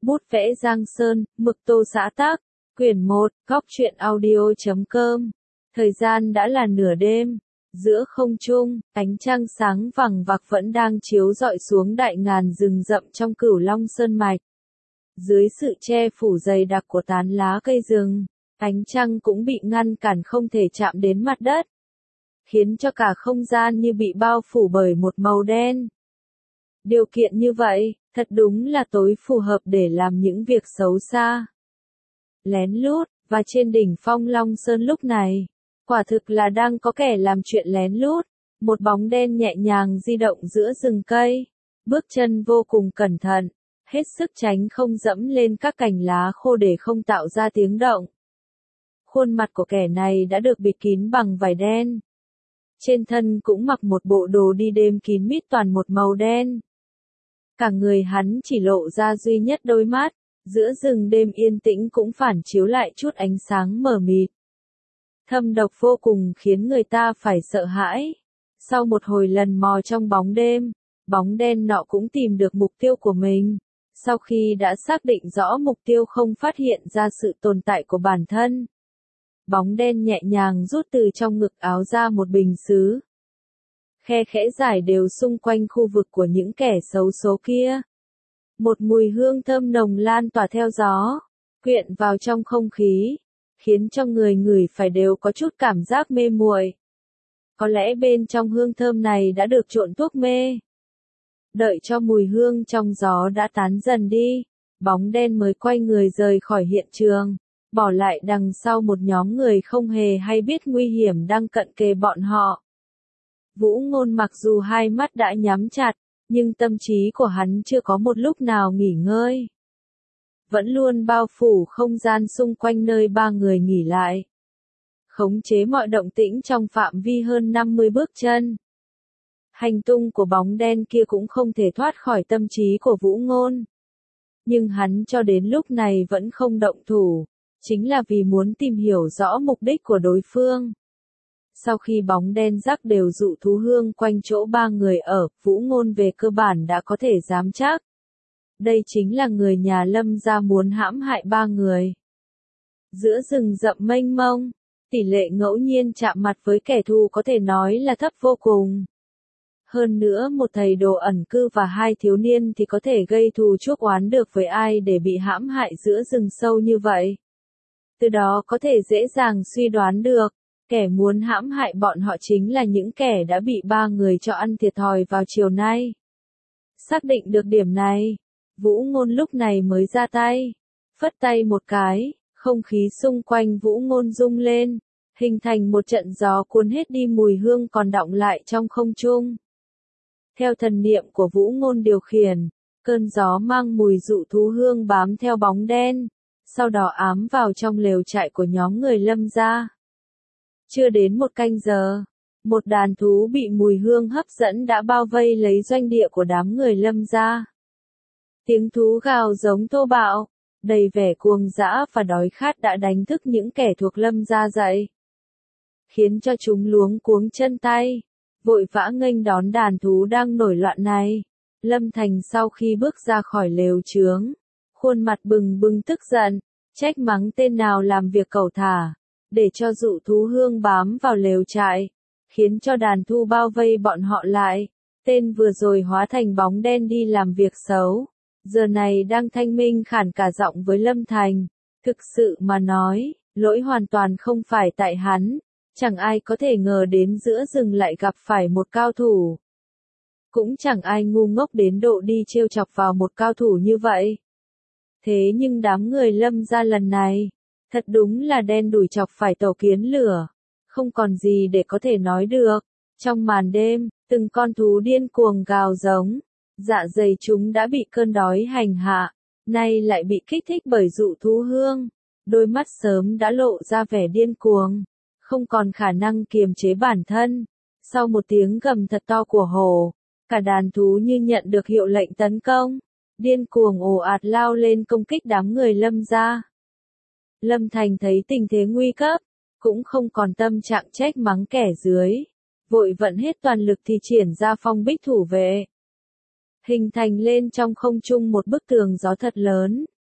Bút vẽ Giang Sơn, mực tô xã tác, quyển 1, góc truyện audio.com. Thời gian đã là nửa đêm, giữa không trung, ánh trăng sáng vằng vặc vẫn đang chiếu rọi xuống đại ngàn rừng rậm trong Cửu Long Sơn mạch. Dưới sự che phủ dày đặc của tán lá cây rừng, ánh trăng cũng bị ngăn cản không thể chạm đến mặt đất, khiến cho cả không gian như bị bao phủ bởi một màu đen. Điều kiện như vậy, thật đúng là tối phù hợp để làm những việc xấu xa. Lén lút, và trên đỉnh Phong Long Sơn lúc này, quả thực là đang có kẻ làm chuyện lén lút, một bóng đen nhẹ nhàng di động giữa rừng cây, bước chân vô cùng cẩn thận, hết sức tránh không dẫm lên các cành lá khô để không tạo ra tiếng động. Khuôn mặt của kẻ này đã được bịt kín bằng vải đen. Trên thân cũng mặc một bộ đồ đi đêm kín mít toàn một màu đen. Cả người hắn chỉ lộ ra duy nhất đôi mắt, giữa rừng đêm yên tĩnh cũng phản chiếu lại chút ánh sáng mờ mịt. Thâm độc vô cùng khiến người ta phải sợ hãi. Sau một hồi lần mò trong bóng đêm, bóng đen nọ cũng tìm được mục tiêu của mình. Sau khi đã xác định rõ mục tiêu không phát hiện ra sự tồn tại của bản thân, bóng đen nhẹ nhàng rút từ trong ngực áo ra một bình sứ. Khe khẽ rải đều xung quanh khu vực của những kẻ xấu số kia. Một mùi hương thơm nồng lan tỏa theo gió, quyện vào trong không khí, khiến cho người ngửi phải đều có chút cảm giác mê muội. Có lẽ bên trong hương thơm này đã được trộn thuốc mê. Đợi cho mùi hương trong gió đã tán dần đi, bóng đen mới quay người rời khỏi hiện trường, bỏ lại đằng sau một nhóm người không hề hay biết nguy hiểm đang cận kề bọn họ. Vũ Ngôn mặc dù hai mắt đã nhắm chặt, nhưng tâm trí của hắn chưa có một lúc nào nghỉ ngơi. Vẫn luôn bao phủ không gian xung quanh nơi ba người nghỉ lại. Khống chế mọi động tĩnh trong phạm vi hơn 50 bước chân. Hành tung của bóng đen kia cũng không thể thoát khỏi tâm trí của Vũ Ngôn. Nhưng hắn cho đến lúc này vẫn không động thủ, chính là vì muốn tìm hiểu rõ mục đích của đối phương. Sau khi bóng đen rắc đều dụ thú hương quanh chỗ ba người ở, Vũ Ngôn về cơ bản đã có thể dám chắc. Đây chính là người nhà Lâm gia muốn hãm hại ba người. Giữa rừng rậm mênh mông, tỷ lệ ngẫu nhiên chạm mặt với kẻ thù có thể nói là thấp vô cùng. Hơn nữa một thầy đồ ẩn cư và hai thiếu niên thì có thể gây thù chuốc oán được với ai để bị hãm hại giữa rừng sâu như vậy. Từ đó có thể dễ dàng suy đoán được, kẻ muốn hãm hại bọn họ chính là những kẻ đã bị ba người cho ăn thiệt thòi vào chiều nay. Xác định được điểm này, Vũ Ngôn lúc này mới ra tay, phất tay một cái, không khí xung quanh Vũ Ngôn rung lên, hình thành một trận gió cuốn hết đi mùi hương còn đọng lại trong không trung. Theo thần niệm của Vũ Ngôn điều khiển, cơn gió mang mùi dụ thú hương bám theo bóng đen, sau đó ám vào trong lều trại của nhóm người Lâm gia. Chưa đến một canh giờ, một đàn thú bị mùi hương hấp dẫn đã bao vây lấy doanh địa của đám người Lâm gia. Tiếng thú gào giống thô bạo, đầy vẻ cuồng dã và đói khát đã đánh thức những kẻ thuộc Lâm gia dậy, khiến cho chúng luống cuống chân tay, vội vã nghênh đón đàn thú đang nổi loạn này. Lâm Thành sau khi bước ra khỏi lều chướng, khuôn mặt bừng bừng tức giận, trách mắng tên nào làm việc cẩu thả, để cho dụ thú hương bám vào lều trại, khiến cho đàn thú bao vây bọn họ lại. Tên vừa rồi hóa thành bóng đen đi làm việc xấu, giờ này đang thanh minh khản cả giọng với Lâm Thành. Thực sự mà nói, lỗi hoàn toàn không phải tại hắn, chẳng ai có thể ngờ đến giữa rừng lại gặp phải một cao thủ. Cũng chẳng ai ngu ngốc đến độ đi trêu chọc vào một cao thủ như vậy. Thế nhưng đám người Lâm gia lần này, thật đúng là đen đủi chọc phải tổ kiến lửa, không còn gì để có thể nói được. Trong màn đêm, từng con thú điên cuồng gào giống, dạ dày chúng đã bị cơn đói hành hạ, nay lại bị kích thích bởi dụ thú hương, đôi mắt sớm đã lộ ra vẻ điên cuồng, không còn khả năng kiềm chế bản thân. Sau một tiếng gầm thật to của hổ, cả đàn thú như nhận được hiệu lệnh tấn công, điên cuồng ồ ạt lao lên công kích đám người Lâm gia. Lâm Thành thấy tình thế nguy cấp, cũng không còn tâm trạng trách mắng kẻ dưới, vội vận hết toàn lực thì triển ra phong bích thủ vệ. Hình thành lên trong không trung một bức tường gió thật lớn,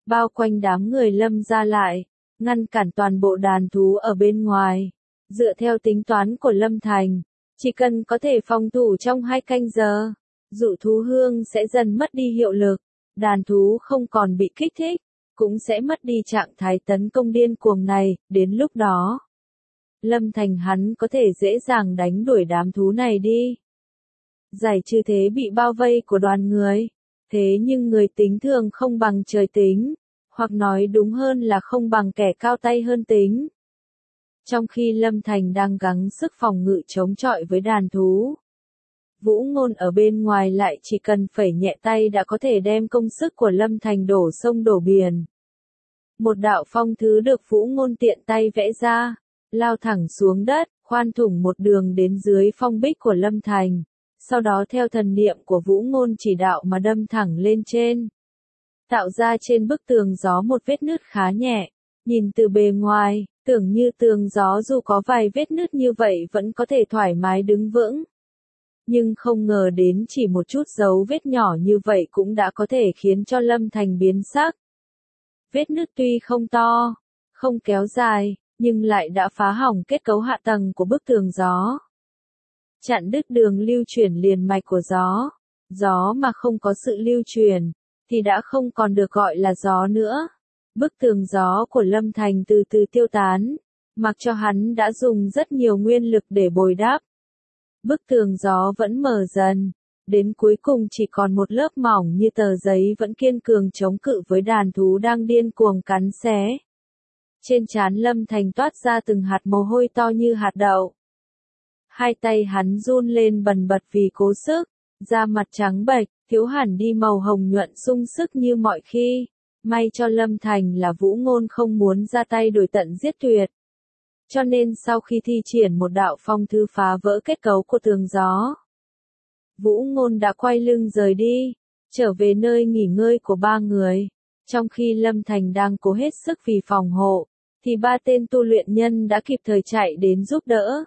bao quanh đám người Lâm gia lại, ngăn cản toàn bộ đàn thú ở bên ngoài. Dựa theo tính toán của Lâm Thành, chỉ cần có thể phòng thủ trong 2 canh giờ, dụ thú hương sẽ dần mất đi hiệu lực, đàn thú không còn bị kích thích, cũng sẽ mất đi trạng thái tấn công điên cuồng này, đến lúc đó. Lâm Thành hắn có thể dễ dàng đánh đuổi đám thú này đi. Giải trừ thế bị bao vây của đoàn người. Thế nhưng người tính thường không bằng trời tính, hoặc nói đúng hơn là không bằng kẻ cao tay hơn tính. Trong khi Lâm Thành đang gắng sức phòng ngự chống chọi với đàn thú, Vũ Ngôn ở bên ngoài lại chỉ cần phẩy nhẹ tay đã có thể đem công sức của Lâm Thành đổ sông đổ biển. Một đạo phong thứ được Vũ Ngôn tiện tay vẽ ra, lao thẳng xuống đất, khoan thủng một đường đến dưới phong bích của Lâm Thành, sau đó theo thần niệm của Vũ Ngôn chỉ đạo mà đâm thẳng lên trên. Tạo ra trên bức tường gió một vết nứt khá nhẹ, nhìn từ bề ngoài, tưởng như tường gió dù có vài vết nứt như vậy vẫn có thể thoải mái đứng vững. Nhưng không ngờ đến chỉ một chút dấu vết nhỏ như vậy cũng đã có thể khiến cho Lâm Thành biến sắc. Vết nứt tuy không to, không kéo dài, nhưng lại đã phá hỏng kết cấu hạ tầng của bức tường gió. Chặn đứt đường lưu chuyển liền mạch của gió. Gió mà không có sự lưu truyền, thì đã không còn được gọi là gió nữa. Bức tường gió của Lâm Thành từ từ tiêu tán, mặc cho hắn đã dùng rất nhiều nguyên lực để bồi đắp. Bức tường gió vẫn mở dần, đến cuối cùng chỉ còn một lớp mỏng như tờ giấy vẫn kiên cường chống cự với đàn thú đang điên cuồng cắn xé. Trên trán Lâm Thành toát ra từng hạt mồ hôi to như hạt đậu. Hai tay hắn run lên bần bật vì cố sức, da mặt trắng bệch, thiếu hẳn đi màu hồng nhuận sung sức như mọi khi. May cho Lâm Thành là Vũ Ngôn không muốn ra tay đuổi tận giết tuyệt. Cho nên sau khi thi triển một đạo phong thư phá vỡ kết cấu của tường gió, Vũ Ngôn đã quay lưng rời đi, trở về nơi nghỉ ngơi của 3 người. Trong khi Lâm Thành đang cố hết sức vì phòng hộ, thì 3 tên tu luyện nhân đã kịp thời chạy đến giúp đỡ.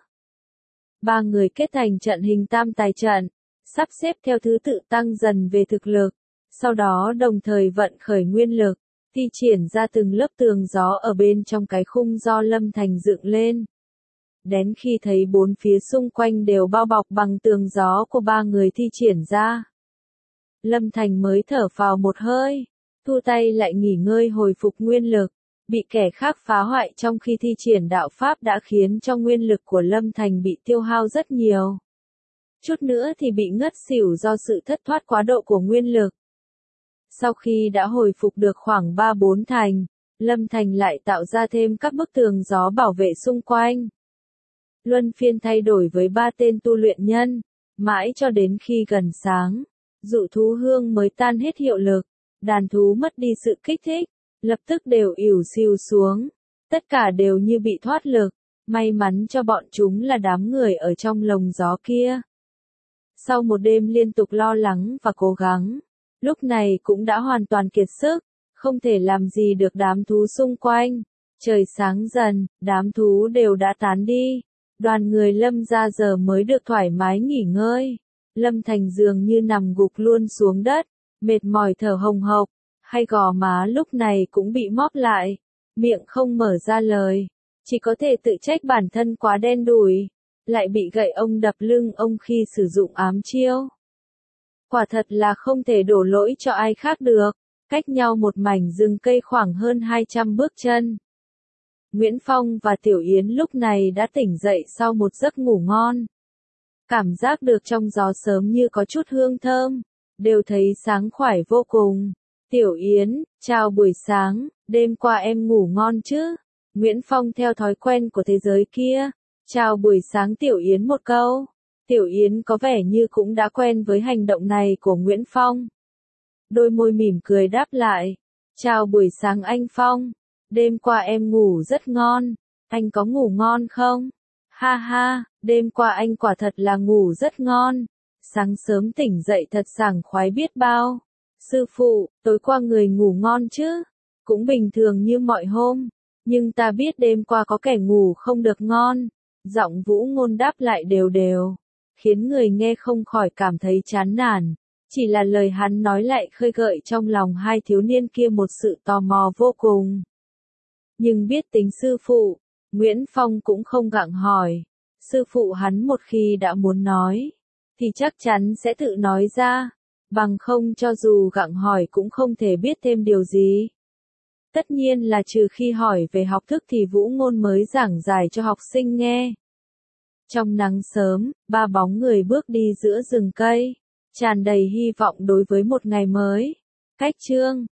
3 người kết thành trận hình tam tài trận, sắp xếp theo thứ tự tăng dần về thực lực, sau đó đồng thời vận khởi nguyên lực, thi triển ra từng lớp tường gió ở bên trong cái khung do Lâm Thành dựng lên. Đến khi thấy 4 phía xung quanh đều bao bọc bằng tường gió của 3 người thi triển ra, Lâm Thành mới thở phào một hơi, thu tay lại nghỉ ngơi hồi phục nguyên lực. Bị kẻ khác phá hoại trong khi thi triển đạo pháp đã khiến cho nguyên lực của Lâm Thành bị tiêu hao rất nhiều. Chút nữa thì bị ngất xỉu do sự thất thoát quá độ của nguyên lực. Sau khi đã hồi phục được khoảng 3-4 thành, Lâm Thành lại tạo ra thêm các bức tường gió bảo vệ xung quanh. Luân phiên thay đổi với 3 tên tu luyện nhân, mãi cho đến khi gần sáng, dụ thú hương mới tan hết hiệu lực, đàn thú mất đi sự kích thích, lập tức đều ỉu xìu xuống, tất cả đều như bị thoát lực, may mắn cho bọn chúng là đám người ở trong lồng gió kia. Sau một đêm liên tục lo lắng và cố gắng, lúc này cũng đã hoàn toàn kiệt sức, không thể làm gì được đám thú xung quanh. Trời sáng dần, đám thú đều đã tán đi, đoàn người Lâm ra giờ mới được thoải mái nghỉ ngơi. Lâm Thành dường như nằm gục luôn xuống đất, mệt mỏi thở hồng hộc, hay gò má lúc này cũng bị móp lại, miệng không mở ra lời, chỉ có thể tự trách bản thân quá đen đủi, lại bị gậy ông đập lưng ông khi sử dụng ám chiêu. Quả thật là không thể đổ lỗi cho ai khác được, cách nhau một mảnh rừng cây khoảng hơn 200 bước chân. Nguyễn Phong và Tiểu Yến lúc này đã tỉnh dậy sau một giấc ngủ ngon. Cảm giác được trong gió sớm như có chút hương thơm, đều thấy sáng khoải vô cùng. Tiểu Yến, chào buổi sáng, đêm qua em ngủ ngon chứ? Nguyễn Phong theo thói quen của thế giới kia, chào buổi sáng Tiểu Yến một câu. Tiểu Yến có vẻ như cũng đã quen với hành động này của Nguyễn Phong. Đôi môi mỉm cười đáp lại, chào buổi sáng anh Phong, đêm qua em ngủ rất ngon, anh có ngủ ngon không? Ha ha, đêm qua anh quả thật là ngủ rất ngon, sáng sớm tỉnh dậy thật sảng khoái biết bao. Sư phụ, tối qua người ngủ ngon chứ? Cũng bình thường như mọi hôm, nhưng ta biết đêm qua có kẻ ngủ không được ngon. Giọng Vũ Ngôn đáp lại đều đều, khiến người nghe không khỏi cảm thấy chán nản. Chỉ là lời hắn nói lại khơi gợi trong lòng hai thiếu niên kia một sự tò mò vô cùng. Nhưng biết tính sư phụ, Nguyễn Phong cũng không gặng hỏi. Sư phụ hắn một khi đã muốn nói, thì chắc chắn sẽ tự nói ra. Bằng không cho dù gặng hỏi cũng không thể biết thêm điều gì. Tất nhiên là trừ khi hỏi về học thức thì Vũ Ngôn mới giảng giải cho học sinh nghe. Trong nắng sớm, ba bóng người bước đi giữa rừng cây, tràn đầy hy vọng đối với một ngày mới. Cách chương